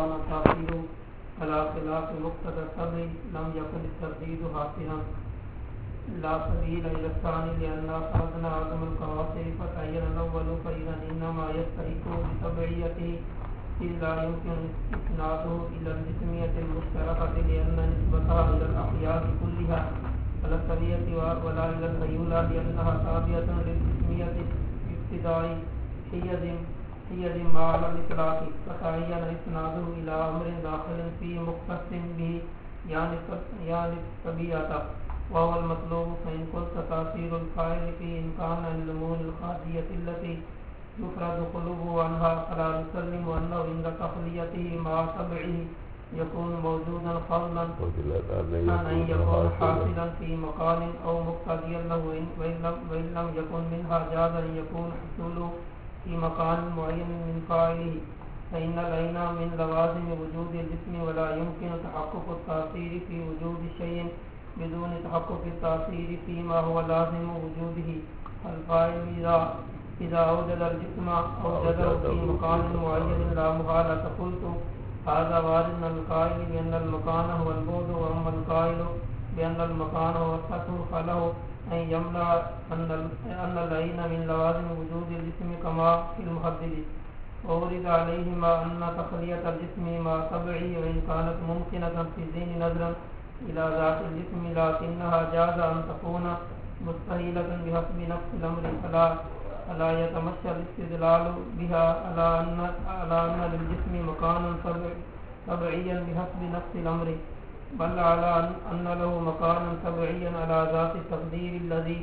كان التأخير على خلاف مقتضى السبع لم يكن الترديد حاصلا لا سبيل إلى الثاني لأن أخذنا عدم القواصر فتعين الأول فإذا إنما يستحق بتبعيته إذ لا يمكن إسناده إلى الجسمية المشتركة لأن نسبتها إلى الأحياء كلها على السرية ولا إلى الهيولى لأنها تابعة للجسمية ابتداء حيز ما على الإطلاق فتعين إسناده إلى أمر داخل في مختص به يعني الطبيعة وهو المطلوب. فإن قلت تأثير الفاعل في إمكان الأمور الخارجية التي يفرد خلوه عنها فلا نسلم أنه عند تخليته مع تبعه يكون موجودا فضلا عن أن يكون حاصلا في مكان أو مقتضيا له وإن لم يكن منها جاز أن يكون حصوله في مكان معين من فاعله فإن العين من لوازم وجود الجسم ولا يمكن تحقق التأثير في وجود شيء بدون تحقق التأثير فيما هو لازم وجوده. الفاعل إذا أوجد الجسم أوجده في مكان معين لا محالة. قلت هذا وارد القائل بأن المكان هو البعد وأما القائل بأن المكان هو السطح فله أن يمنع أن العين من لوازم وجود الجسم كما في المحدد. وورد عليهما أن تخلية الجسم مع تبعه وإن كانت ممكنة في الذهن نظرا إلى ذات الجسم لكنها جاز أن تكون مستحيلة بحسب نفس الأمر فلا يتمشى الاستدلال بها على أن للجسم مكانا طبيعيا بحسب نفس الأمر بل على أن له مكانا طبيعيا على ذات التقدير الذي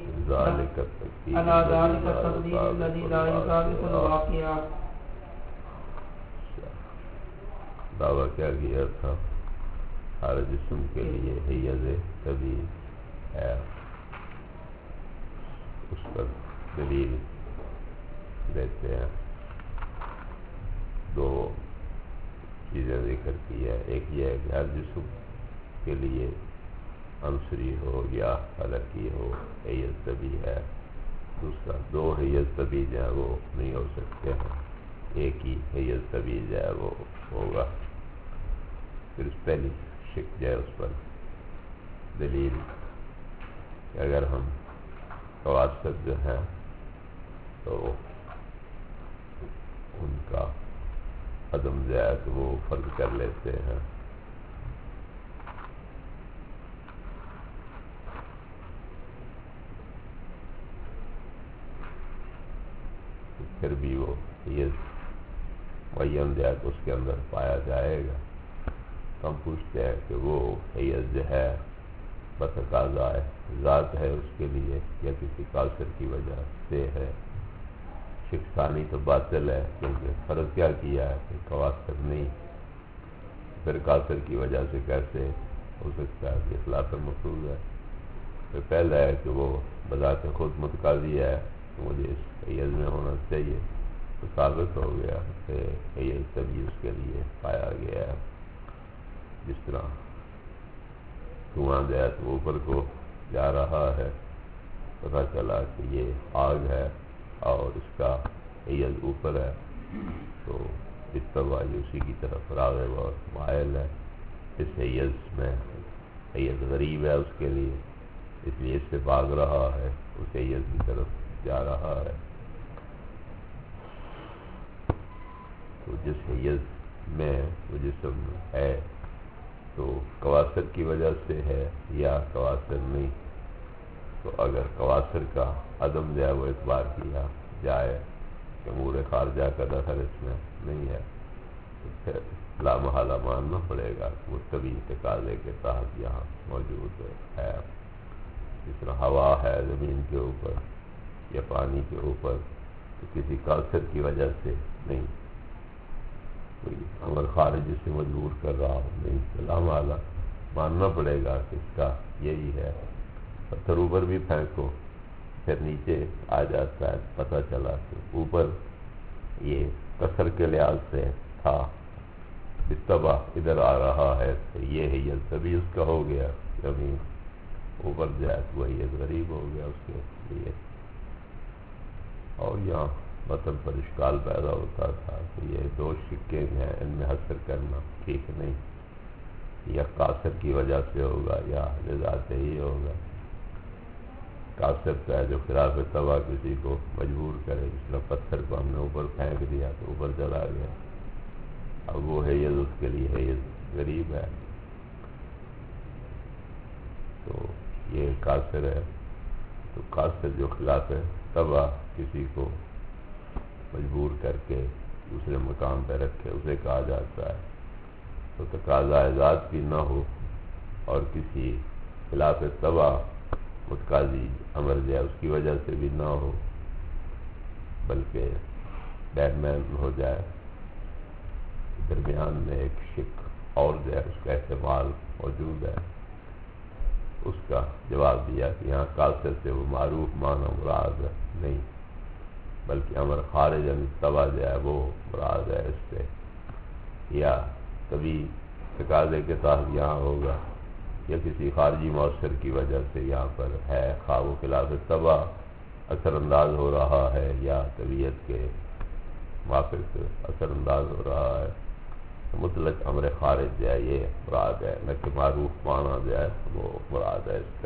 لا يطابق الواقع. دعویٰ کیا گیا تھا ہر جسم کے لیے حیز طبیعی ہے، اس پر دلیل دیتے ہیں. دو چیزیں ذکر کی ہے، ایک یہ ہے کہ ہر جسم کے لیے عنصری ہو یا حلقی ہو حیز طبیعی ہے. دوسرا دو حیز طبیعی جو ہے وہ نہیں ہو سکتے ہیں، ایک ہی حیز طبیعی جو ہے وہ ہوگا. پھر اس پہلی شک جو ہے اس پر دلیل کہ اگر ہم قواصر جو ہیں تو ان کا عدم جو ہے تو وہ فرض کر لیتے ہیں. پھر بھی وہ حیز معین جو ہے تو اس کے اندر پایا جائے گا. ہم پوچھتے ہیں کہ وہ حیز جو ہے بتقاضا ذات ہے اس کے لیے یا کسی قاصر کی وجہ سے ہے. شک ثانی تو باطل ہے کیونکہ فرض کیا کیا ہے کہ قواصر نہیں، پھر قاصر کی وجہ سے کیسے ہو سکتا ہے کہ اخلاف مفروض ہے. پھر پہلا ہے کہ وہ بذات خود متقاضی ہے کہ مجھے اس حیز میں ہونا چاہیے، تو ثابت ہو گیا کہ حیز تبھی اس کے لیے پایا گیا ہے. جس طرح دھواں جو ہے تو اوپر کو جا رہا ہے، پتہ چلا کہ یہ آگ ہے اور اس کا حیز اوپر ہے، تو اتباع اسی کی طرف راغب اور مائل ہے. اس حیز میں حیز غریب ہے اس کے لیے، اس لیے اس سے بھاگ رہا ہے، اس حیز کی طرف جا رہا ہے. تو جس حیز میں وہ جسم ہے تو قواصر کی وجہ سے ہے یا قواصر نہیں. تو اگر قواصر کا عدم جو ہے وہ اعتبار کیا جائے کہ امور خارجہ کا دخل اس میں نہیں ہے تو پھر لا محالہ ماننا پڑے گا کہ وہ طبیعی تقاضے کے تحت یہاں موجود ہے. جس طرح ہوا ہے زمین کے اوپر یا پانی کے اوپر تو کسی قاصر کی وجہ سے نہیں، کوئی امر خارج سے مجبور کر رہا ہو نہیں، سلام اعلیٰ ماننا پڑے گا کہ اس کا یہی ہے. پتھر اوپر بھی پھینکو پھر نیچے آ جاتا ہے، پتہ چلا کہ اوپر یہ کثر کے لحاظ سے تھا، اتباع ادھر آ رہا ہے تو یہ حیز تبھی اس کا ہو گیا. زمین اوپر جائے تو وہ حیز غریب ہو گیا اس کے لیے. اور یہاں مطلب پر اشکال پیدا ہوتا تھا کہ یہ دو شکے ہیں، ان میں حسر کرنا ٹھیک نہیں، یا قاصر کی وجہ سے ہوگا یا لذات ہی ہوگا۔ قاصر کا ہے جو خلاف طبع کسی کو مجبور کرے، جس طرح پتھر کو ہم نے اوپر پھینک دیا تو اوپر چلا گیا، اب وہ حیض اس کے لیے حیض غریب ہے، تو یہ قاصر ہے۔ تو قاصر جو خلاف طبع کسی کو مجبور کر کے دوسرے مقام پہ رکھے، اسے کہا جاتا ہے۔ تو تقاضا ذات بھی نہ ہو اور کسی خلاف طبع متقاضی امر جو ہے اس کی وجہ سے بھی نہ ہو، بلکہ درمیان ہو جائے، درمیان میں ایک شک اور جو ہے اس کا احتمال موجود ہے۔ اس کا جواب دیا کہ یہاں قاصر سے وہ معروف معنی مراد نہیں، بلکہ امر خارج عن طبع جو ہے وہ مراد ہے اس سے، یا کبھی تقاضے کے تحت یہاں ہوگا، یا کسی خارجی مؤثر کی وجہ سے یہاں پر ہے، خواہ وہ خلاف طبع اثر انداز ہو رہا ہے یا طبیعت کے موافق اثر انداز ہو رہا ہے، تو مطلق امر خارج جو ہے یہ مراد ہے، نہ کہ معروف معنی جو ہے وہ مراد ہے اس کا۔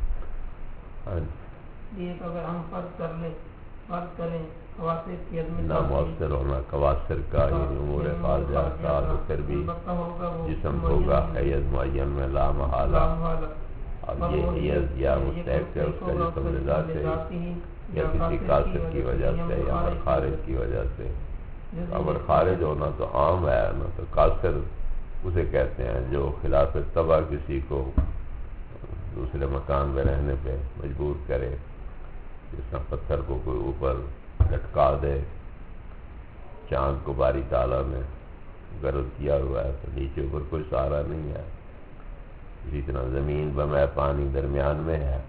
یہ تو اگر ہم فرض کریں قواصر کی عدم نہ مؤثر ہونا قواصر کا، یعنی امور خارجہ کا، تو پھر بھی جسم ہوگا حیض معین میں لا محالہ، اب یہ حیض یا مستحق ہے اس کا جسم لذات ہے، یا کسی قاصر کی وجہ سے یا امر خارج کی وجہ سے۔ امر خارج ہونا تو عام ہے نا، تو قاصر اسے کہتے ہیں جو خلاف طبع کسی کو دوسرے مکان میں رہنے پہ مجبور کرے، جس طرح پتھر کو کوئی اوپر لٹکا دے، چاند کو باری تعالیٰ نے غرض کیا ہوا ہے تو نیچے اوپر کوئی سہارا نہیں ہے، اسی طرح زمین بمائے پانی درمیان میں ہے،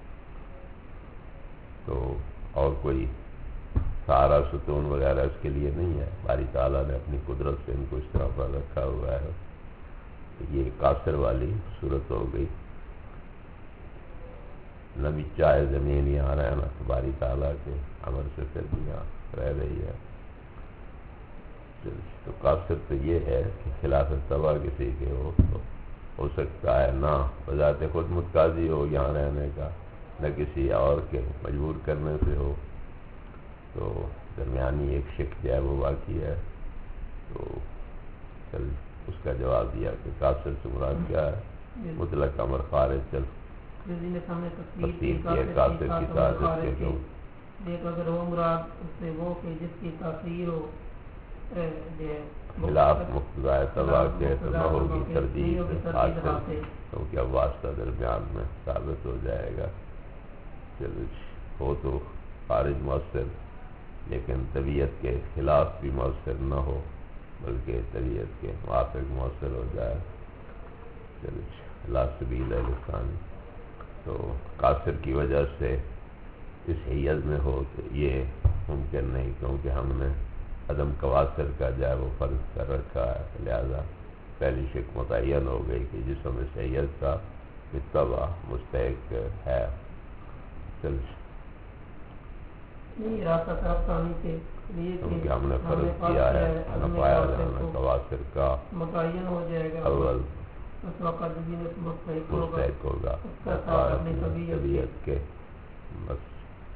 تو اور کوئی سہارا ستون وغیرہ اس کے لیے نہیں ہے، باری تعالیٰ نے اپنی قدرت سے ان کو اس طرح پر رکھا ہوا ہے۔ یہ قاصر والی صورت ہو گئی، نہ بھی چاہے زمین یہاں رہنا تو باری تعالیٰ کے امر سے پھر بھی یہاں رہ رہی ہے۔ تو قاصر تو یہ ہے کہ خلاف طبع کسی کے ہو سکتا ہے، نہ بذات خود متقاضی ہو یہاں رہنے کا، نہ کسی اور کے مجبور کرنے سے ہو، تو درمیانی ایک شک جو ہے وہ واقعی ہے۔ تو چل اس کا جواب دیا کہ قاصر سے مراد کیا ہے، مطلق امر خارج۔ چل تفصیل کی ہے قاصر کی تعداد کے جو ایک اگر وہ مراد اس سے وہ کہ جس کی تاثیر ہو خلاف مقتضا طبع کے تو نہ ہوگی تردید حاصل، کیونکہ اب واسطہ درمیان میں ثابت ہو جائے گا۔ چلو ہو تو خارج مؤثر، لیکن طبیعت کے خلاف بھی مؤثر نہ ہو، بلکہ طبیعت کے موافق مؤثر ہو جائے۔ چلو لا سبیل لسانی، تو قاصر کی وجہ سے اس حیض میں ہو تو یہ ممکن نہیں، کیونکہ ہم نے عدم قواصر کا جو ہے وہ فرض کر رکھا ہے، لہذا پہلی شک متعین ہو گئی کہ جسم اس حیض کا بالطبع مستحق ہے۔ چل کیونکہ ہم نے فرض کیا ہے نہ پایا جانا قواصر کا متعین ہو جائے گا، اول اس وقت بھی مستحق ہوگا طبیعت کے، بس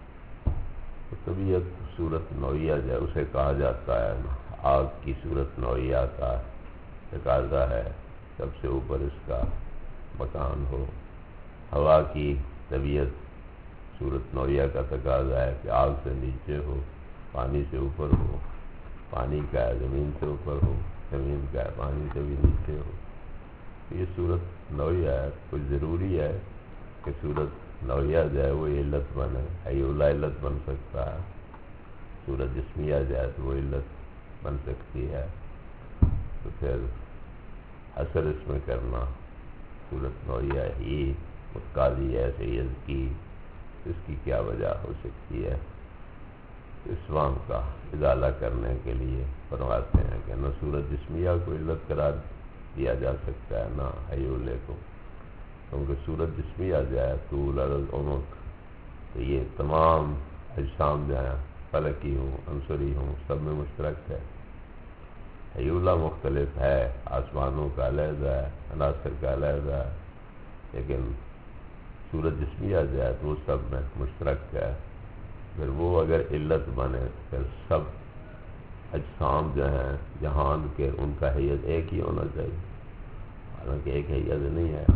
طبیعت صورت نوعیہ جو ہے اسے کہا جاتا ہے، آگ کی صورت نوعیہ کا تقاضا ہے سب سے اوپر اس کا مکان ہو، ہوا کی طبیعت صورت نوعیہ کا تقاضا ہے کہ آگ سے نیچے ہو، پانی سے اوپر ہو، پانی کا ہے زمین سے اوپر ہو، زمین کا ہے پانی سے بھی نیچے ہو۔ یہ صورت نوعیہ ہے، کچھ ضروری ہے کہ صورت نوعیہ جو ہے وہ علت بنے، حیولہ علت بن سکتا ہے، صورت جسمیہ جو ہے تو وہ علت بن سکتی ہے، تو پھر اثر اس میں کرنا صورت نوعیہ ہی متقاضی ہے حیض کی، اس کی کیا وجہ ہو سکتی ہے؟ اسوام کا ازالہ کرنے کے لیے فرماتے ہیں کہ نہ صورت جسمیہ کو علت قرار دیا جا سکتا ہے نہ حیولے کو، کیونکہ صورت جسمیہ جو ہے طول عرض عنق، تو یہ تمام اجسام جو ہیں فلکی ہوں، عنصری ہوں، سب میں مشترک ہے۔ حیولہ مختلف ہے، آسمانوں کا علیحدہ ہے، عناصر کا علیحدہ ہے، لیکن صورت جسمیہ جو ہے تو وہ سب میں مشترک ہے۔ پھر وہ اگر علت بنے پھر سب اجسام جو ہیں جہان کے ان کا حیز ایک ہی ہونا چاہیے، حالانکہ ایک حیز نہیں ہے۔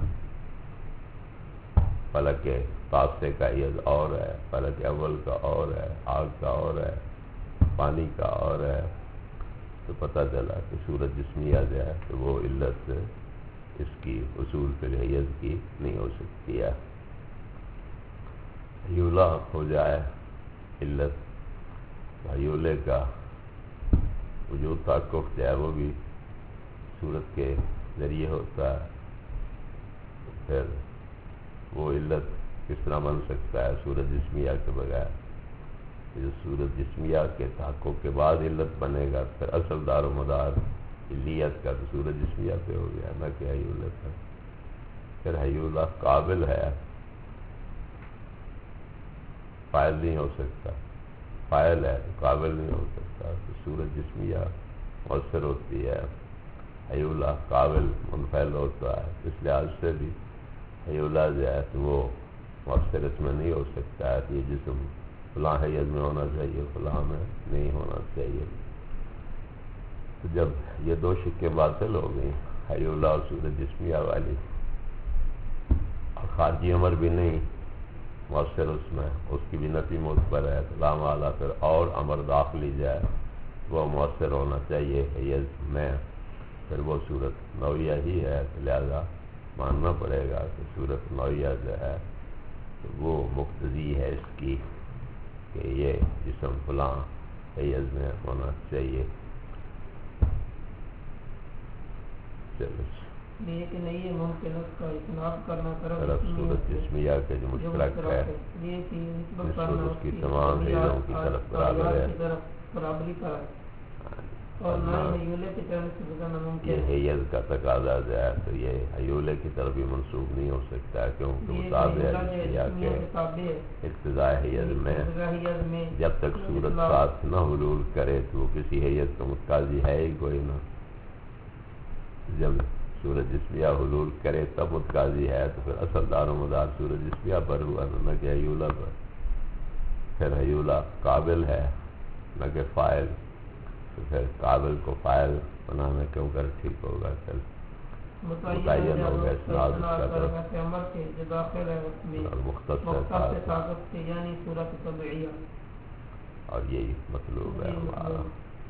فلک تاسع کا حیز اور ہے، فلک اول کا اور ہے، آگ کا اور ہے، پانی کا اور ہے، تو پتہ چلا کہ صورت جسمیہ جو ہے تو وہ علت اس کی اصول فی الحیز کی نہیں ہو سکتی ہے۔ حیولہ ہو جائے علت، حیولے کا وجود تحقق جو ہے وہ بھی صورت کے ذریعے ہوتا ہے، پھر وہ علت کس طرح بن سکتا ہے صورت جسمیہ کے بغیر؟ جو صورت جسمیہ کے تحقق کے بعد علت بنے گا پھر اصل دار و مدار علیت کا تو صورت جسمیہ پہ ہو گیا، نہ کہ حیولہ کا۔ پھر حیولہ قابل ہے، فاعل نہیں ہو سکتا، فاعل ہے قابل نہیں ہو سکتا، تو صورت جسمیہ مؤثر ہوتی ہے، حیولہ قابل منفعل ہوتا ہے، اس لحاظ سے بھی حیولہ جو ہے تو وہ مؤثر اس میں نہیں ہو سکتا ہے کہ یہ جسم فلاں حیز میں ہونا چاہیے، فلاں میں نہیں ہونا چاہیے۔ تو جب یہ دو شکیں باطل ہو گئیں، حیولہ اور صورت جسمیہ والی، اور خارجی امر بھی نہیں مؤثر اس میں، اس کی بھی نفی معتبر ہے، تو لا محالہ پھر اور امر داخلی جائے وہ مؤثر ہونا چاہیے حیز میں، پھر وہ صورت نوعیہ ہی ہے، لہذا ماننا پڑے گا کہ صورت نوعیہ جو ہے تو وہ مقتضی ہے اس کی کہ یہ جسم فلاں حیز میں ہونا چاہیے۔ چلو لیکن یہ ممکن اس کا اجتناب کرنا طرف صورت جسمیہ کے جو مشترک ہے، اس کی تمام حیزوں کی طرف برابر ہے، برابری کا ہے، اور نہ ہی حیولے کی طرف سے گزرنا ممکن یہ حیز کا تقاضا جو ہے تو یہ حیولے کی طرف بھی منسوخ نہیں ہو سکتا، کیونکہ مطابع جسمیہ کے ابتداء حیز میں جب تک صورت ساتھ نہ حلول کرے تو وہ کسی حیز کا متقاضی ہے ہی کوئی نہ، جب صورت جسمیہ حلول کرے تب متقاضی ہے، تو پھر اصل دار و مدار صورت جسمیہ پر ہوا نہ کہ حیولہ پر۔ پھر حیولہ قابل ہے نہ کہ فاعل، تو پھر قابل کو فاعل بنانا کیوں کر ٹھیک ہوگا؟ پھر متعین ہوگا اسناد اس کا اور مختصر طاقت سے یعنی صورت طبیعیہ، اور یہی مطلوب ہے ہمارا۔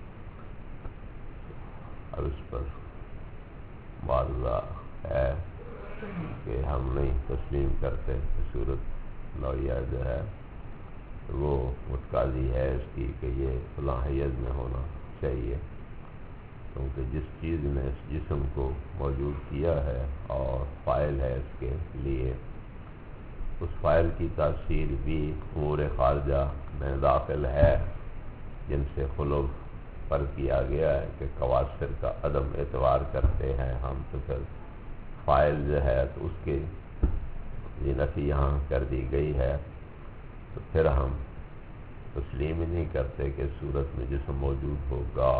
اب اس پر معارضہ ہے کہ ہم نہیں تسلیم کرتے کہ صورت نوعیہ جو ہے وہ متقاضی ہے اس کی کہ یہ فلاں حیز میں ہونا چاہیے، کیونکہ جس چیز نے اس جسم کو موجود کیا ہے اور فاعل ہے اس کے لیے، اس فاعل کی تاثیر بھی امور خارجہ میں داخل ہے، جن سے خلو پر کیا گیا ہے کہ قواصر کا عدم اعتبار کرتے ہیں ہم، تو پھر فاعل جو ہے تو اس کی یہ نفی یہاں کر دی گئی ہے، تو پھر ہم تسلیم ہی نہیں کرتے کہ صورت میں جسم موجود ہوگا۔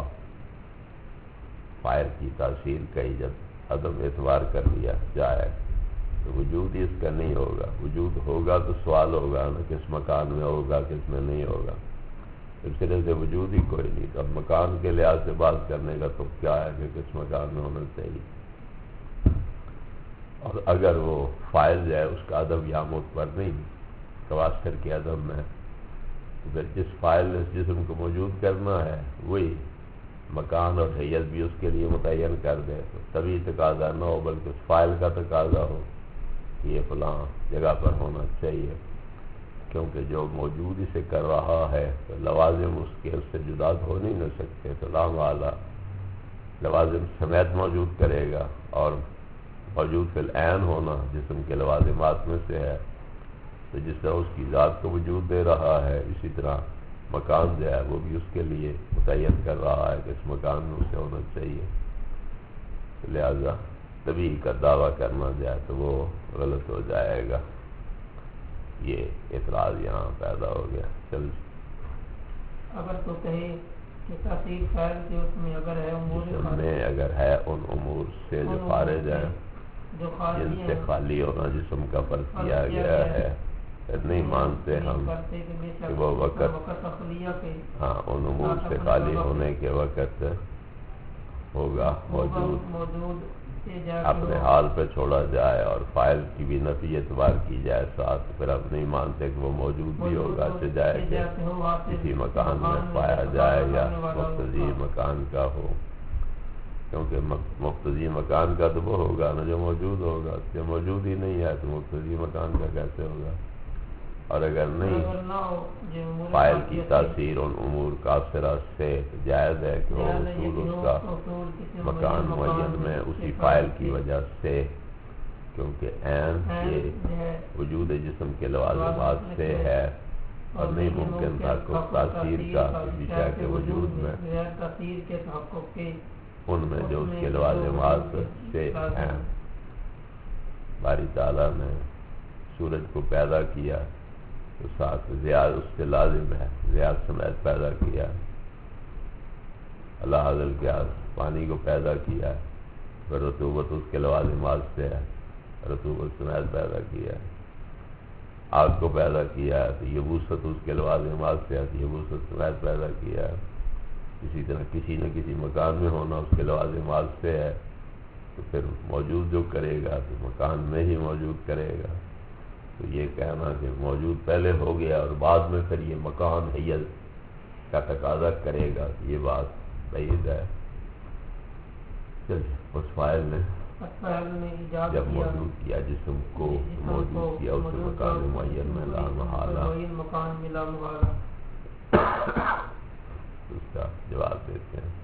فاعل کی تاثیر کا ہی جب عدم اعتبار کر لیا جائے تو وجود ہی اس کا نہیں ہوگا، وجود ہوگا تو سوال ہوگا نا کس مکان میں ہوگا کس میں نہیں ہوگا، اس طرح سے وجود ہی کوئی نہیں، تو اب مکان کے لحاظ سے بات کرنے کا تو کیا ہے کہ کس مکان میں ہونا چاہیے، اور اگر وہ فاعل جو ہے اس کا عدم یا معتبر نہیں قواصر کے عدم میں، تو پھر جس فاعل نے اس جسم کو موجود کرنا ہے وہی مکان اور حیت بھی اس کے لیے متعین کر دے، تو تبھی تقاضا نہ ہو بلکہ اس فاعل کا تقاضا ہو کہ یہ فلاں جگہ پر ہونا چاہیے، کیونکہ جو موجود اسے کر رہا ہے تو لوازم اس کے اس سے جدا ہو نہیں نہ سکتے، تو لا محالہ لوازم سمیت موجود کرے گا، اور موجود فی العین ہونا جسم کے لوازمات میں سے ہے، تو جس طرح اس کی ذات کو وجود دے رہا ہے اسی طرح مکان جو ہے وہ بھی اس کے لیے متعین کر رہا ہے کہ اس مکان میں اسے ہونا چاہیے، لہذا تبھی کا دعویٰ کرنا جائے تو وہ غلط ہو جائے گا۔ یہ اعتراض یہاں پیدا ہو گیا۔ چل اگر تو کہے کہ تاثیر فعل کے اس میں اگر ہے امور جسم میں اگر ہے ان امور سے جو خارج ہے، جو جن سے خالی ہونا جسم کا فرض کیا گیا ہے، پھر نہیں مانتے ہم کہ وہ وقت ہاں ان امور سے خالی ہونے کے وقت ہوگا موجود، اپنے حال پہ چھوڑا جائے اور فاعل کی بھی نفی اعتبار کی جائے ساتھ، پھر اب نہیں مانتے کہ وہ موجود بھی ہوگا، چاہے کہ کسی مکان میں پایا جائے یا مقتضی مکان کا ہو، کیونکہ مقتضی مکان کا تو وہ ہوگا نا جو موجود ہوگا، جو موجود ہی نہیں ہے تو مقتضی مکان کا کیسے ہوگا؟ اور اگر نہیں فاعل کی تاثیر ان امور کافرہ سے جائز ہے کہ وہ اصول اس کا مکان معین میں اسی فاعل کی وجہ سے، کیونکہ عین یہ وجود جسم کے لوازمات سے ہے اور نہیں ممکن تحقق تاثیر کا کسی شے کے وجود میں ان میں جو اس کے لوازمات سے ہیں۔ باری تعالیٰ نے سورج کو پیدا کیا تو ساتھ زیاد اس سے لازم ہے، زیاد سمیت پیدا کیا، اللہ حضل کے پانی کو پیدا کیا، پھر رطوبت اس کے لوازمات سے ہے، رطوبت سمیت پیدا کیا، آگ کو پیدا کیا تو یبوست اس کے لوازمات سے ہے، یبوست سمیت پیدا کیا، اسی طرح کسی نہ کسی مکان میں ہونا اس کے لوازمات سے ہے، تو پھر موجود جو کرے گا تو مکان میں ہی موجود کرے گا۔ تو یہ کہنا کہ موجود پہلے ہو گیا اور بعد میں پھر یہ مکان حیت کا تقاضا کرے گا، یہ بات بعید ہے۔ چلیے اس فاعل نے جب موجود کیا جسم کو موجود کیا اس مکان معین میں لا محالہ، اس کا جواب دیتے ہیں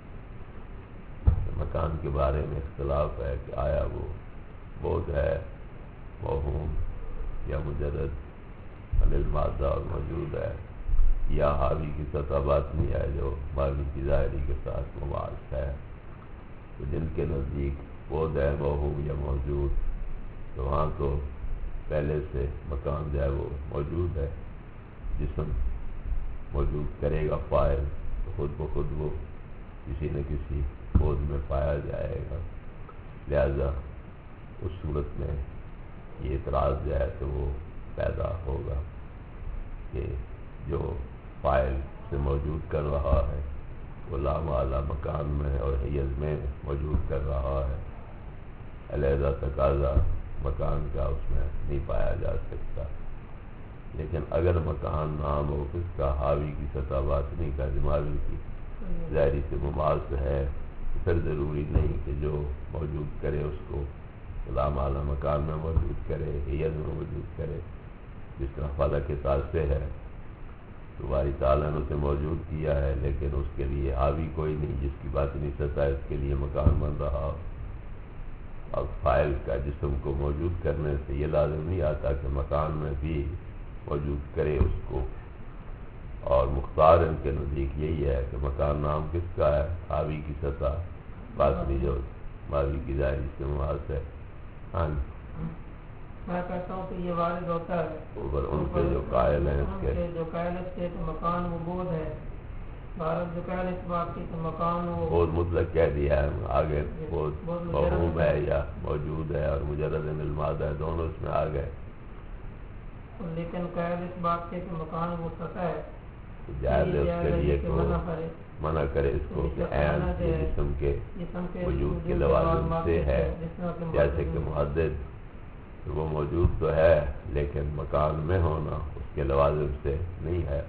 کہ مکان کے بارے میں اختلاف ہے کہ آیا وہ بود ہے، موہوم یا مجرد عن المادہ اور موجود ہے، یا حاوی کی سطح باطنی ہے جو ماضی کی ظاہری کے ساتھ مماثل ہے۔ تو جن کے نزدیک بود ہے، موہوم یا موجود، تو وہاں تو پہلے سے مکان جو ہے وہ موجود ہے، جسم موجود کرے گا فاعل، تو خود بخود وہ کسی نہ کسی بود میں پایا جائے گا، لہذا اس صورت میں یہ اعتراض جو ہے تو وہ پیدا ہوگا کہ جو فاعل سے موجود کر رہا ہے وہ لا محالہ مکان میں اور حیز میں موجود کر رہا ہے، علیحدہ تقاضا مکان کا اس میں نہیں پایا جا سکتا۔ لیکن اگر مکان نام ہو اس کا حاوی کی سطح باطنی کا دماغی کی ظاہری سے مماثل ہے، تو پھر ضروری نہیں کہ جو موجود کرے اس کو لا محالہ مکان میں موجود کرے، حیز میں موجود کرے۔ جس طرح فضا کے ساتھ سے ہے تو باری تعالیٰ نے اسے موجود کیا ہے، لیکن اس کے لیے حاوی کوئی نہیں جس کی باطنی سطح اس کے لیے مکان بن رہا ہو۔ اب فاعل کا جسم کو موجود کرنے سے یہ لازم نہیں آتا کہ مکان میں بھی موجود کرے اس کو، اور مختار ان کے نزدیک یہی ہے کہ مکان نام کس کا ہے؟ حاوی کی سطح باطنی جو ماضی کی ظاہری سے مماثل ہے۔ ہاں میں کہتا ہوں کہ یہ وارد ہوتا ہے اوپر ان کے جو قائل ہیں اس کے جو قائل ہے کہ مکان وہ بود ہے، بھارت جو قائل اس بات کی کہ مکان وہ بود مطلق کہہ دیا ہے آگے، بود موہوم ہے یا موجود ہے اور مجرد عن المادہ ہے، دونوں اس میں آ گئے۔ لیکن قائل اس بات کے کہ مکان وہ سطح ہے، جائز ہے اس کے لیے کہ منع کرے اس کو کہ عین جسم کے وجود کے لوازم سے ہے، جیسے کہ محدد وہ موجود تو ہے لیکن مکان میں ہونا اس کے لوازم سے نہیں ہے۔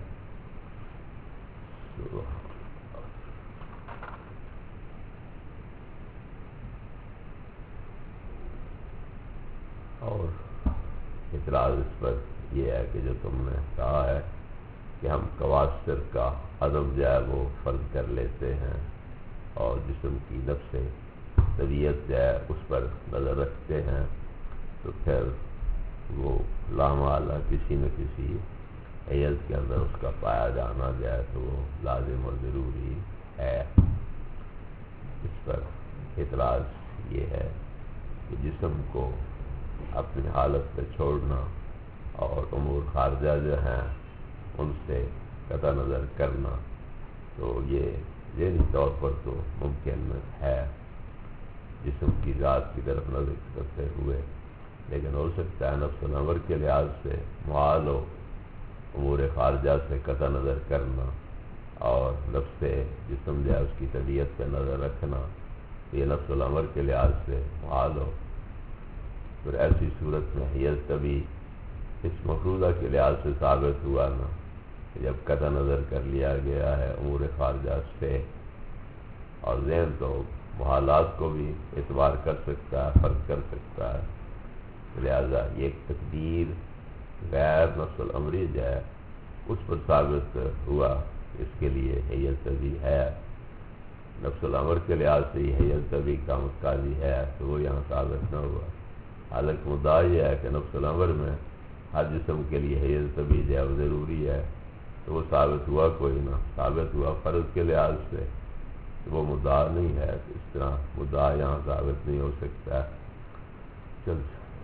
اور اعتراض اس پر یہ ہے کہ جو تم نے کہا ہے کہ ہم قواصر کا عدم جو ہے وہ فرض کر لیتے ہیں اور جسم کی نفس طبیعت جو ہے اس پر نظر رکھتے ہیں، تو پھر وہ لا محالہ کسی نہ کسی حیز کے اندر اس کا پایا جانا جائے تو وہ لازم اور ضروری ہے۔ اس پر اعتراض یہ ہے کہ جسم کو اپنی حالت پہ چھوڑنا اور امور خارجہ جو ہیں ان سے قطع نظر کرنا، تو یہ ذہنی طور پر تو ممکن ہے جسم کی ذات کی طرف نظر کرتے ہوئے، لیکن ہو سکتا ہے نفس الامر کے لحاظ سے محال ہو امور خارجہ سے قطع نظر کرنا اور نفس جسم جو ہے اس کی طبیعت پہ نظر رکھنا، یہ نفس الامر کے لحاظ سے محال ہو۔ پھر ایسی صورت میں حیض طبی اس مفروضہ کے لحاظ سے ثابت ہوا نا کہ جب قطع نظر کر لیا گیا ہے امور خارجہ سے، اور ذہن تو محالات کو بھی اعتبار کر سکتا ہے، فرق کر سکتا ہے، لہذا یہ ایک تقدیر غیر نفس الامری جو ہے اس پر ثابت ہوا، اس کے لیے حیض طبی ہے۔ نفس الامر کے لحاظ سے یہ حیض طبی کا متقاضی ہے تو وہ یہاں ثابت نہ ہوا۔ حالانکہ مدعا یہ ہے کہ نفس الامر میں ہر جسم کے لیے حیض طبی جو ہے وہ ضروری ہے، تو وہ ثابت ہوا کوئی نہ، ثابت ہوا فرض کے لحاظ سے، تو وہ مدعا نہیں ہے، تو اس طرح مدعا یہاں ثابت نہیں ہو سکتا۔ چل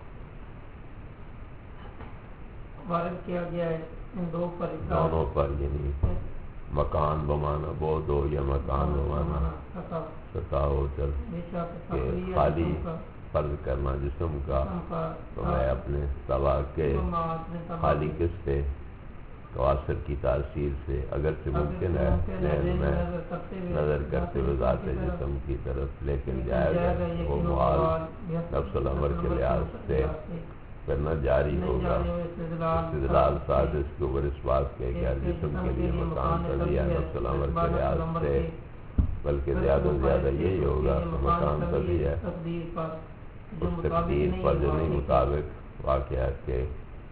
وارد کیا گیا ہے ان دونوں پر، یعنی مکان بمانا بود ہو یا مکان بمانا سطح ہو، چل کہ خالی فرض کرنا جسم کا، تو میں اپنے طبع کے خالی کس سے کواسر کی تاثیر سے، اگرچہ ممکن ہے ذہن میں نظر کرتے ہوئے ذات جسم کی طرف، لیکن جائز ہے وہ محال نفس الامر کے لحاظ سے کرنا جاری ہوگا۔ استدلال سازش کے اوپر اس بات کے کہ ہر جسم کے لیے مکان طبی ہے نفس الامر کے لحاظ سے، بلکہ زیادہ سے زیادہ یہی ہوگا کہ مکان طبی ہے اس تقدیر پر جو نہیں مطابق واقعات کے۔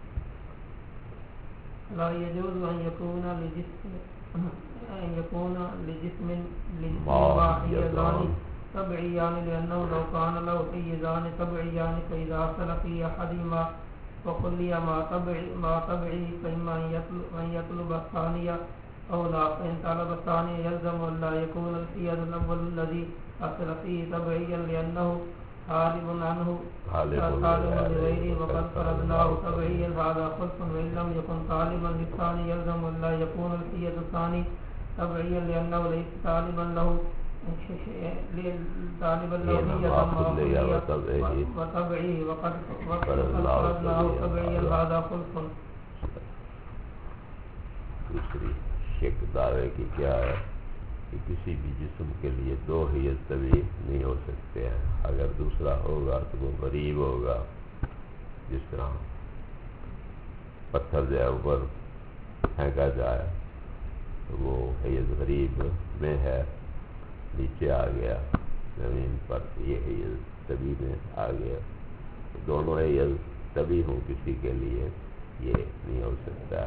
لا يجوز أن يكون لجسم واحد طبعيان، لأنه لو كان له حيزان طبعيان فإذا حصل في أحدهما وخلي ما طبعي فإما أن يطلب الثانية أو لا، فإن طلب الثانية يلزم أن لا يكون الحيز الأول الذي حصل فيه طبعيا لأنه غالب عنه طالبا لغيره وقد فرضناه طبعيا، هذا خلف، وإن لم يكن طالبا للثاني يلزم أن لا يكون الحيز الثاني طبعيا لأنه ليس طالبا له وطبعه وقد فرضناه طبعيا، هذا خلف۔ دوسری شک دعوے کی کیا ہے کہ کسی بھی جسم کے لیے دو حیض طبی نہیں ہو سکتے ہیں، اگر دوسرا ہوگا تو وہ غریب ہوگا، جس طرح پتھر جو ہے اوپر پھینکا جائے تو وہ حیض غریب میں ہے، نیچے آ گیا زمین پر، یہ حیض طبی میں آ گیا، تو دونوں حیض طبی ہوں کسی کے لیے یہ نہیں ہو سکتا۔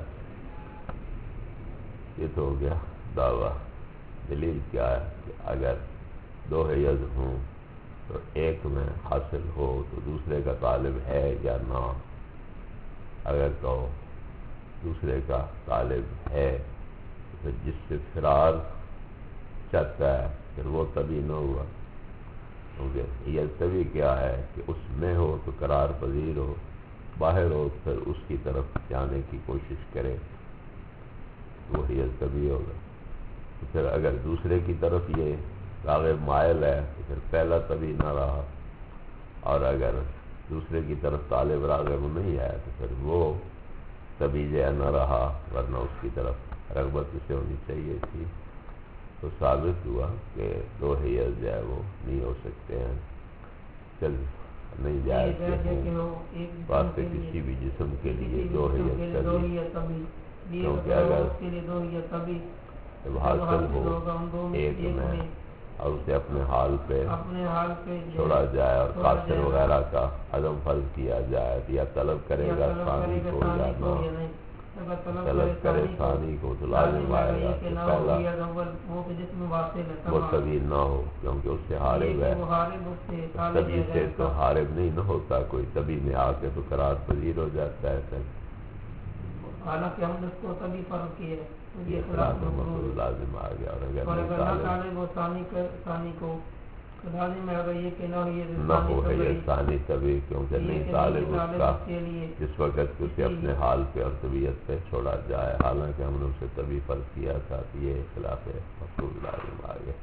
یہ تو ہو گیا دعویٰ۔ دلیل کیا ہے کہ اگر دو حیض ہوں تو ایک میں حاصل ہو تو دوسرے کا طالب ہے یا نہ، اگر کہو دوسرے کا طالب ہے تو پھر جس سے فرار چاہتا ہے پھر وہ طبی نہ ہوا، کیونکہ یہ طبی کیا ہے کہ اس میں ہو تو قرار پذیر ہو، باہر ہو پھر اس کی طرف جانے کی کوشش کرے، وہ حیض طبی ہوگا۔ تو پھر اگر دوسرے کی طرف یہ راغب مائل ہے تو پھر پہلا طبی نہ رہا، اور اگر دوسرے کی طرف طالب راغب نہیں ہے تو پھر وہ طبی جو نہ رہا، ورنہ اس کی طرف رغبت اسے ہونی چاہیے تھی۔ تو ثابت ہوا کہ دو حیض جو ہے وہ نہیں ہو سکتے ہیں، چل نہیں جائز کہ واسطے کسی بھی جسم کے لیے دو حیض طبی، کیونکہ اگر جب حاصل ہو ایک میں اور اسے اپنے حال پہ چھوڑا جائے اور قاصر وغیرہ کا عدم فرض کیا جائے یا طلب کرے گا ثانی کو یا نہ طلب کرے ثانی کو تو لازم آئے گا کہ پہلا وہ طبی نہ ہو، کیونکہ اس سے حارب ہے، طبی سے تو حارب نہیں نہ ہوتا کوئی، طبی میں آ کے تو قرار پذیر ہو جاتا ہے، پھر حالانکہ ہم نے اس کو تبھی فرض کیا ہے، یہ خلاف لازم آ گیا، اور اگر طالب و ثانی کو لازم ہے اگر یہ کہ نہ ہو حیض ثانی طبی، کیونکہ نہیں طالب اس کا کے لیے جس وقت اسے اپنے حال پہ اور طبیعت پہ چھوڑا جائے، حالانکہ ہم نے اسے طبی فرض کیا تھا کہ یہ خلاف مفروض لازم آ گیا۔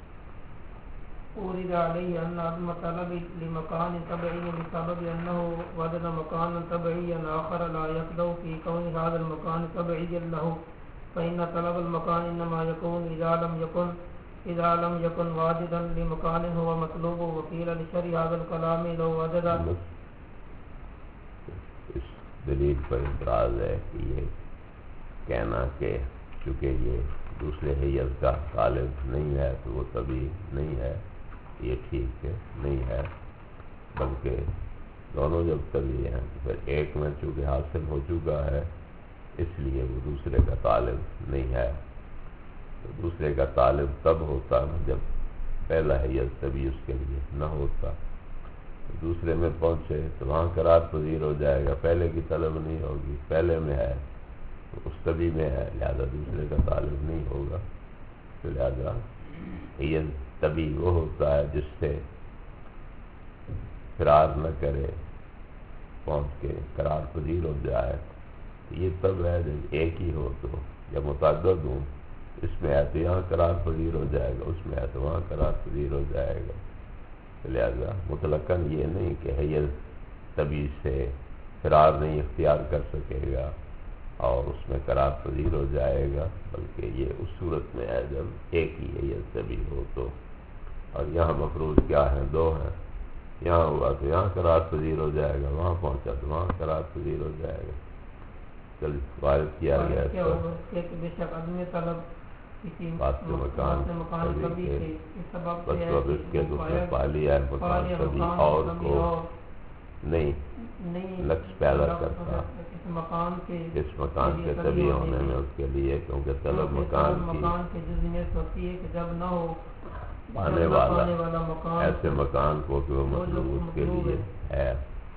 أورد عليه أن عدم طلب لمكان تبعي بسبب أنه وجد مكانا تبعيا آخر لا يقدح في كون هذا المكان تبعيا له، فإن طلب المكان إنما يكون إذا لم يكن واجدا لمكان هو مطلوب، وقيل لشرح هذا الكلام لو وجد۔ اس دلیل پر اعتراض ہے کہ یہ کہنا کہ چونکہ یہ دوسرے حیض کا طالب نہیں ہے تو وہ طبی نہیں ہے، یہ ٹھیک ہے نہیں ہے، بلکہ دونوں جب طبی ہیں تو پھر ایک میں چونکہ حاصل ہو چکا ہے اس لیے وہ دوسرے کا طالب نہیں ہے۔ تو دوسرے کا طالب تب ہوتا جب پہلا حیض طبی اس کے لیے نہ ہوتا، دوسرے میں پہنچے تو وہاں قرار پذیر ہو جائے گا، پہلے کی طلب نہیں ہوگی، پہلے میں ہے تو اس طبی میں ہے لہذا دوسرے کا طالب نہیں ہوگا، تو لہذا حیض طبی وہ ہوتا ہے جس سے فرار نہ کرے، پہنچ کے قرار پذیر ہو جائے۔ یہ تب ہے جب ایک ہی ہو تو، یا متعدد ہوں، اس میں ہے تو یہاں قرار پذیر ہو جائے گا، اس میں ہے تو وہاں قرار پذیر ہو جائے گا۔ لہذا مطلقاً یہ نہیں کہ حیض طبی سے فرار نہیں اختیار کر سکے گا اور اس میں قرار پذیر ہو جائے گا، بلکہ یہ اس صورت میں ہے جب ایک ہی حیض طبی ہو تو۔ اور یہاں مفروض کیا ہیں؟ دو ہیں، یہاں ہوا تو یہاں قرار پذیر ہو جائے گا، وہاں پہنچا تو وہاں قرار پذیر ہو جائے گا۔ چل وارد کیا گیا اس پر بے شک عدم طلب کسی بات سے مکان کبھی کے سبب بس سے اب اس کے تو اس نے پا لیا ہے مکان کبھی اور کو نہیں لفظ پیدا کرتا مکان کے اس مکان کے طبی ہونے میں اس کے لیے، کیونکہ طلب مکان کے جزمیت ہوتی ہے کہ جب نہ ہو پانے والا ایسے مکان کو کہ وہ مطلوب اس کے لیے ہے۔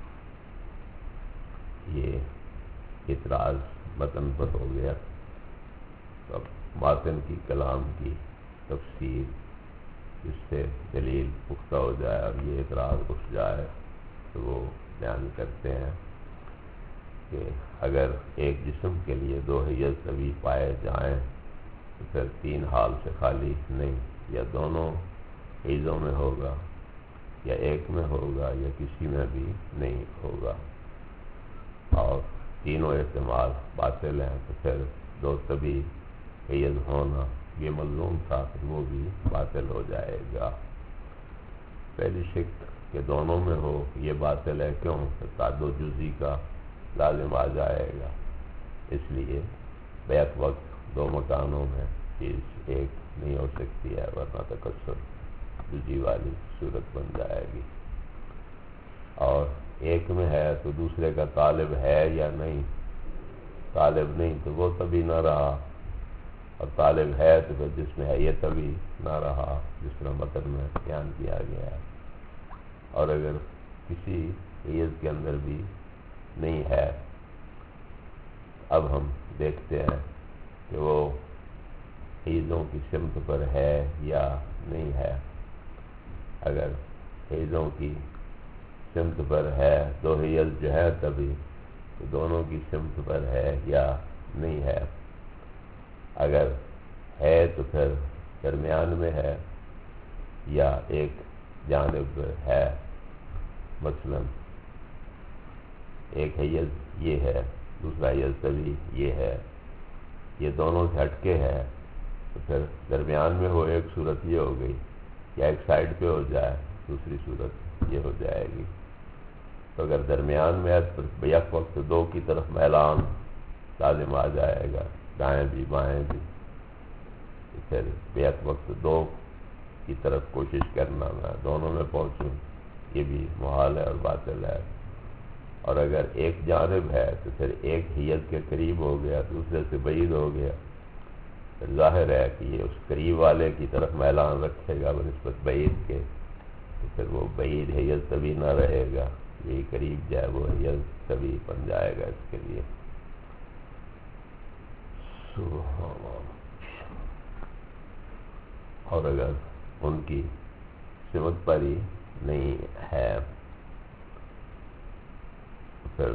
یہ اعتراض متن پر ہو گیا۔ اب ماتن کی کلام کی تفسیر جس سے دلیل پختہ ہو جائے اور یہ اعتراض اٹھ جائے تو وہ بیان کرتے ہیں کہ اگر ایک جسم کے لیے دو حیض طبی پائے جائیں تو پھر تین حال سے خالی نہیں، یا دونوں حیضوں میں ہوگا، یا ایک میں ہوگا، یا کسی میں بھی نہیں ہوگا، اور تینوں احتمال باطل ہیں تو پھر دو طبی حیض ہونا یہ ملزوم تھا پھر وہ بھی باطل ہو جائے گا۔ پہلی شک کہ دونوں میں ہو یہ باطل ہے، کیوں؟ تعدد جزئی کا لازم آ جائے گا، اس لیے بیک وقت دو مکانوں میں چیز ایک نہیں ہو سکتی ہے، ورنہ تکثر جزئی والی صورت بن جائے گی۔ اور ایک میں ہے تو دوسرے کا طالب ہے یا نہیں، طالب نہیں تو وہ طبی نہ رہا، اور طالب ہے تو پھر جس میں ہے یہ طبی نہ رہا، جس طرح متن میں بیان کیا گیا ہے۔ اور اگر کسی حیض کے اندر بھی نہیں ہے، اب ہم دیکھتے ہیں کہ وہ حیضوں کی سمت پر ہے یا نہیں ہے۔ اگر حیضوں کی سمت پر ہے تو حیض جو ہے طبی تو دونوں کی سمت پر ہے یا نہیں ہے۔ اگر ہے تو پھر درمیان میں ہے یا ایک جانب ہے، مثلا ایک حیض یہ ہے دوسرا حیض طبی یہ ہے، یہ دونوں سے ہٹ کے ہے تو پھر درمیان میں ہو ایک صورت یہ ہو گئی، یا ایک سائڈ پہ ہو جائے دوسری صورت یہ ہو جائے گی۔ تو اگر درمیان میں ہے تو یک وقت دو کی طرف میلان لازم آ جائے گا، دائیں بھی بائیں بھی، تو پھر بیک وقت دو کی طرف کوشش کرنا، میں دونوں میں پہنچوں، یہ بھی محال ہے اور باطل ہے۔ اور اگر ایک جانب ہے تو پھر ایک حیض کے قریب ہو گیا دوسرے سے بعید ہو گیا، پھر ظاہر ہے کہ یہ اس قریب والے کی طرف میلان رکھے گا بنسبت بعید کے، تو پھر وہ بعید حیض طبی نہ رہے گا، یہی قریب جائے وہ حیض طبی بن جائے گا اس کے لیے۔ سبحان اللہ۔ اور اگر ان کی سمت پر ہی نہیں ہے، پھر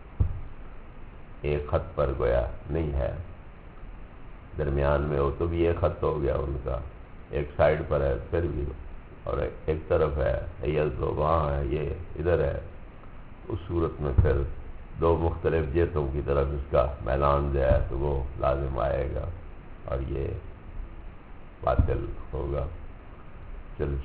ایک خط پر گویا نہیں ہے، درمیان میں ہو تو بھی ایک خط ہو گیا ان کا، ایک سائڈ پر ہے پھر بھی، اور ایک طرف ہے یہ تو وہاں ہے یہ ادھر ہے، اس صورت میں پھر دو مختلف جہتوں کی طرف اس کا میلان جو ہے تو وہ لازم آئے گا اور یہ باطل ہوگا۔ چل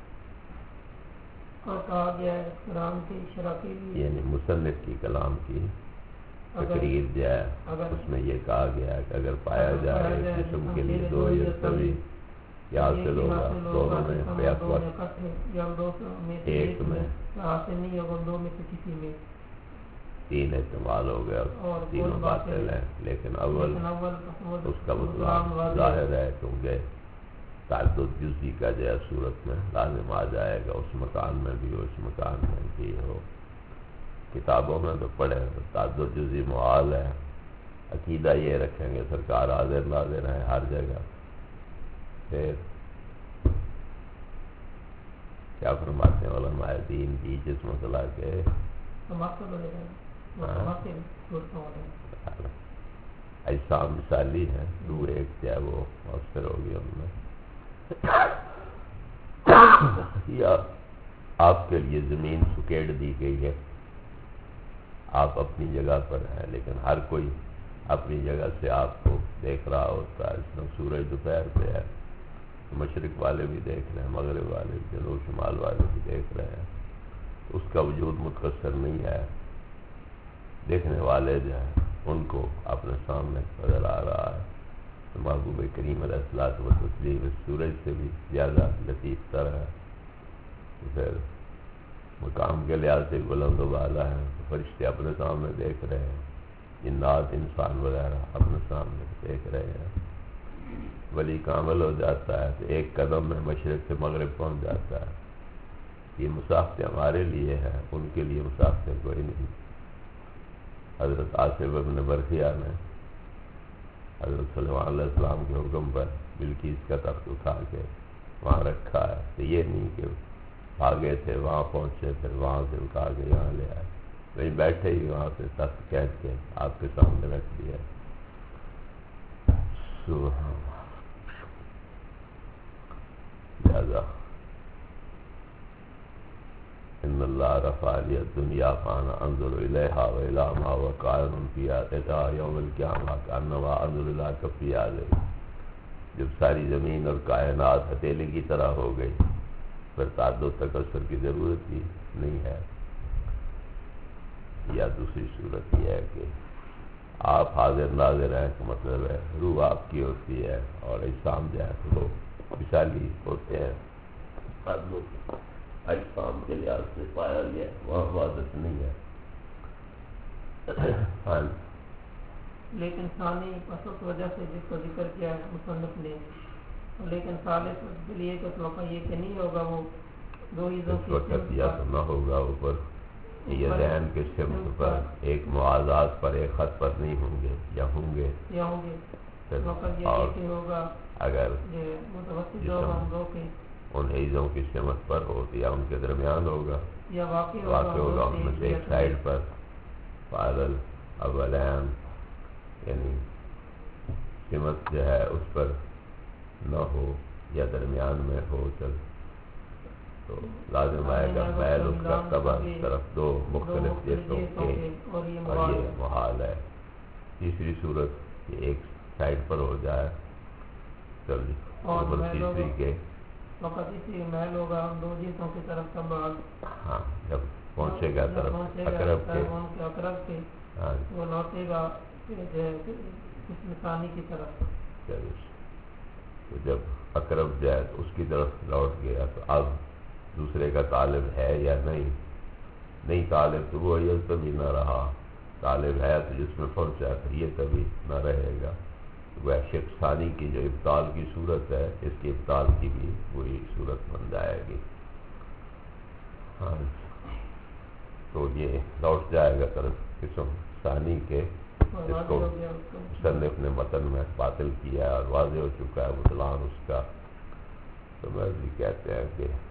اور کہا گیا ہے کلام کی شرح کے لیے، یعنی مصنف کی کلام کی تقریر جو ہے اس میں یہ کہا گیا ہے کہ اگر پایا جائے جسم کے لیے دو یستوی کیا حاصل ہوگا، دونوں میں بیک وقت ایک میں حاصل نہیں ہوگا، دو میں سے کسی میں تین احتمال ہو گیا، تینوں باطل ہیں، لیکن اول اس کا بطلان ظاہر ہے کیونکہ تعدد جزئی کا جو ہے صورت میں لازم آ جائے گا، اس مکان میں بھی ہو اس مکان میں بھی ہو۔ کتابوں میں تو پڑھے تعدد جزئی محال ہے، عقیدہ یہ رکھیں گے سرکار حاضر ناظر ہے ہر جگہ، پھر کیا فرماتے ہیں علماء دین کی جس مسئلہ کے اجسام مثالی ہیں، دو ایک جو ہے وہ مؤثر ہوگی ان میں، یا آپ کے لیے زمین سکیڑ دی گئی ہے، آپ اپنی جگہ پر ہیں لیکن ہر کوئی اپنی جگہ سے آپ کو دیکھ رہا ہوتا ہے، اس میں سورج دوپہر پہ ہے، مشرق والے بھی دیکھ رہے ہیں، مغرب والے بھی، جنوب شمال والے بھی دیکھ رہے ہیں، اس کا وجود متکثر نہیں ہے، دیکھنے والے جو ہیں ان کو اپنے سامنے نظر آ رہا ہے۔ تو محبوب کریم علیہ الصلوۃ والتسلیم اس سورج سے بھی زیادہ لطیف تر ہے، پھر مقام کے لحاظ سے بلند و بالا ہے، فرشتے اپنے سامنے دیکھ رہے ہیں، جنات انسان وغیرہ اپنے سامنے دیکھ رہے ہیں، ولی کامل ہو جاتا ہے تو ایک قدم میں مشرق سے مغرب پہنچ جاتا ہے۔ یہ مسافتیں ہمارے لیے ہیں، ان کے لیے مسافتیں کوئی نہیں۔ حضرت آصف ابن برقیہ نے حضرت سلیمان علیہ السلام کے حکم پر بلقیس کا تخت اٹھا کے وہاں رکھا ہے، تو یہ نہیں کہ آگے تھے وہاں پہنچے پھر وہاں سے اٹھا کے یہاں لے آئے، وہیں بیٹھے ہی وہاں پہ تخت قید کے آپ کے سامنے رکھ دیا۔ سبحان لہذا ان اللہ رفع لی الدنیا فانا انظر الیہا والی ما هو قائم فیہا الی یوم القیامہ کانما انظر الی کفی ہذین۔ جب ساری زمین اور کائنات ہتھیلی کی طرح ہو گئی پھر تعدد تکثر کی ضرورت ہی نہیں ہے۔ یا دوسری صورت یہ ہے کہ آپ حاضر ناظر ہیں کا مطلب ہے روح آپ کی ہوتی ہے اور اجسام جو ہے وہ مثالی ہوتے ہیں، تعدد اجسام کے لحاظ سے پایا گیا وہاں وادت نہیں ہے۔ ہاں لیکن ثانی پس اس وجہ سے جس کو ذکر کیا ہے مصنف نے، لیکن ثالث اس لیے کہ اس موقع یہ کہ نہیں ہوگا وہ دو ہیزوں اس کی وقت یا تو نہ ہوگا اوپر یہ ذہن کے سمت پر ایک موازات پر ایک خط پر نہیں ہوں گے یا ہوں گے وقت یہ کہ ہوگا اگر متوسط ہوگا ہم دو کے ان حیزوں کی سمت پر ہو یا ان کے درمیان ہوگا، یا واقع ہوگا ان میں سے ایک سائڈ پر فاضل اولین یعنی سمت جو ہے اس پر نہ ہو یا درمیان میں ہو چل تو لازم آئے گا میل اس کا قبر طرف دو مختلف جیسوں کے، اور یہ محال ہے۔ تیسری صورت کہ ایک سائڈ پر ہو جائے چل نمبر تیسری کے وقت اسی محل ہوگا ہم دو جیسوں کی طرف کا بعض، ہاں جب پہنچے گا طرف اقرب کے وہ لوٹے گا اس ثانی کی طرف، تو جب اقرب جائے تو اس کی طرف لوٹ گیا تو اب دوسرے کا طالب ہے یا نہیں طالب تو وہ یہ کبھی نہ رہا، طالب ہے تو جس میں پہنچا پھر یہ کبھی نہ رہے گا۔ وہ شک ثانی کی جو ابطال کی صورت ہے اس کی ابطال کی بھی وہی صورت بن جائے گی۔ ہاں تو یہ لوٹ جائے گا طرف قسم ثانی کے جس کو مصنف نے متن میں باطل کیا ہے اور واضح ہو چکا ہے بطلان اس کا، تو میں بھی کہتے ہیں کہ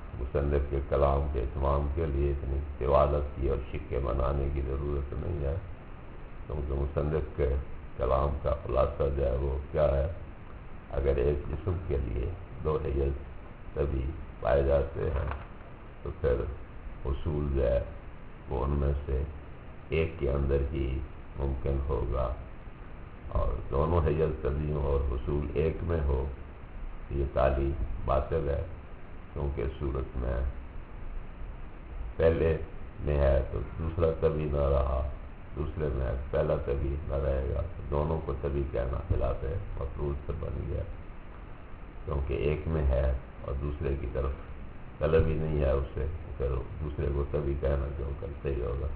مصنف کے کلام کے اتمام کے لیے اتنی طوالت کی اور شکے بنانے کی ضرورت نہیں ہے، کیونکہ مصنف کے کلام کا خلاصہ جو ہے وہ کیا ہے؟ اگر ایک جسم کے لیے 2 حیض تبھی پائے جاتے ہیں تو پھر حصول جو ہے وہ ان میں سے ایک کے اندر ہی ممکن ہوگا، اور دونوں حیض تبھی ہوں اور حصول ایک میں ہو یہ تعلیم باطل ہے، کیونکہ صورت میں پہلے میں ہے تو دوسرا تبھی نہ رہا، دوسرے میں پہلا تبھی نہ رہے گا، دونوں کو تبھی کہنا خلاف مفروض سے بن گیا، کیونکہ ایک میں ہے اور دوسرے کی طرف طلب ہی نہیں ہے اسے، پھر دوسرے کو تبھی کہنا جو کل صحیح ہوگا۔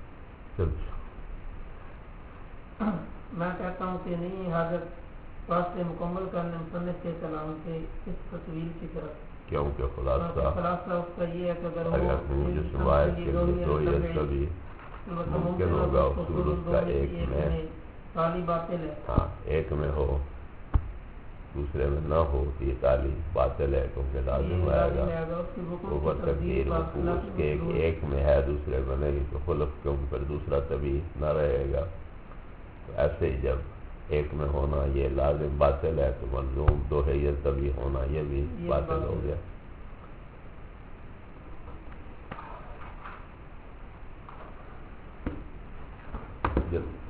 میں کہتا ہوں کہ نہیں حاجت واسطے مکمل کرنے مصنف کے کلام سے اس تصویر کی طرف، کیونکہ خلاصہ اس کا یہ ہے کہ اگر جسم واحد کے لیے 2 حیض تبھی ممکن ہوگا، حصول اس کا ایک میں تعلیم باطل ہے، ہاں ایک میں ہو دوسرے میں نہ ہو تو یہ تعلیم باطل ہے، کیونکہ لازم آئے گا وہ تقدیر وقوع اس کے ایک میں ہے دوسرے میں نہیں، تو خلف کیونکہ پھر دوسرا تبھی نہ رہے گا، تو ایسے ہی جب ایک میں ہونا یہ لازم باطل ہے تو ملزوم 2 حیض تبھی ہونا یہ بھی باطل ہو گیا۔ جب